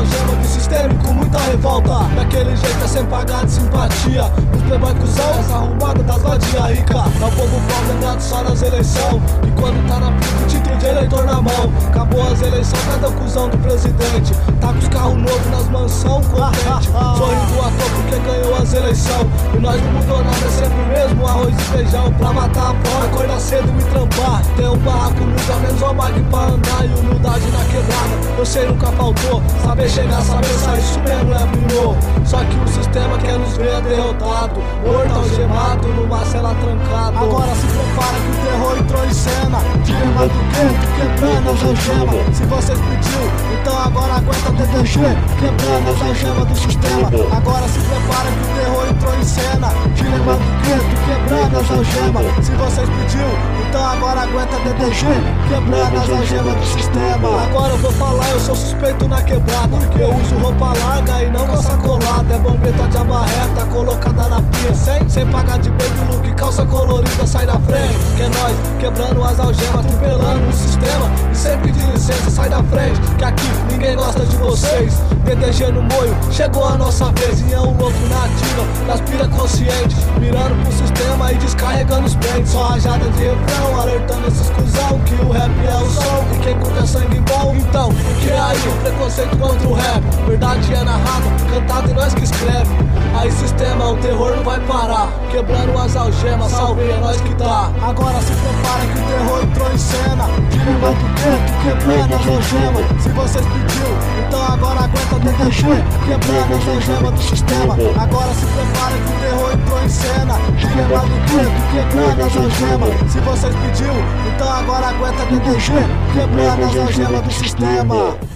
algemas do sistema e com muita revolta. Daquele jeito é sem pagar de simpatia. Os playboy cuzão, essa arrombada das vadia rica. É o povo pobre lembrado só nas eleições. E quando tá na pica o título de eleitor na mão. Acabou as eleições, cadê o cuzão do presidente? Tá com os carros novos nas mansão, contente. Sorrindo à toa porque ganhou as eleições. E nós não mudou nada, é sempre o mesmo arroz e feijão. Pra matar a fome, acordar cedo e trampar. Tem um barraco muito a menos uma bike pra andar. E humildade na quebrada, eu sei nunca faltou. Saber chegar, saber sair, isso mesmo é brilhou. Só que o sistema quer nos ver derrotado, morto, algemado, numa cela trancado. Agora se prepara que o terror entrou em cena. Dilema do gueto, quebrando as algemas. Se vocês pediu, então agora aguenta DDG, quebrando as algemas do sistema. Agora se prepara que o terror entrou em cena. Dilema do gueto, quebrando as algemas. Se vocês pediu, então agora aguenta DDG, quebrando as algemas do sistema. Agora eu vou falar, eu sou suspeito na quebrada. Eu uso roupa larga e não com sacolada. É bombeta de amarreta colocada na pia, sem pagar de baby look, calça colorida, sai da frente. Que é nós, quebrando as algemas, atropelando o sistema. E sem pedir licença, sai da frente, que aqui ninguém gosta de vocês. DDG no moio, chegou a nossa vez. E é um louco na ativa, das pira consciente, mirando pro sistema e descarregando os pentes. Só rajada de refrão, alertando esses cuzão que o rap é o som e quem curte é sangue bom. Então, o que é aí o preconceito contra o rap? Verdade é narrada, cantada e nós que escreve. Aí sistema, o terror não vai parar. Quebrando as algemas, salve, é nós que tá. Agora se prepara que o terror entrou em cena. Dilema do gueto, quebrando as algemas. Se vocês pediu, então agora aguenta DDG, quebrando as algemas do sistema. Agora se prepara que o terror entrou em cena. Dilema do gueto, quebrando as algemas. Se vocês pediu, então agora aguenta DDG, quebrando as algemas do sistema.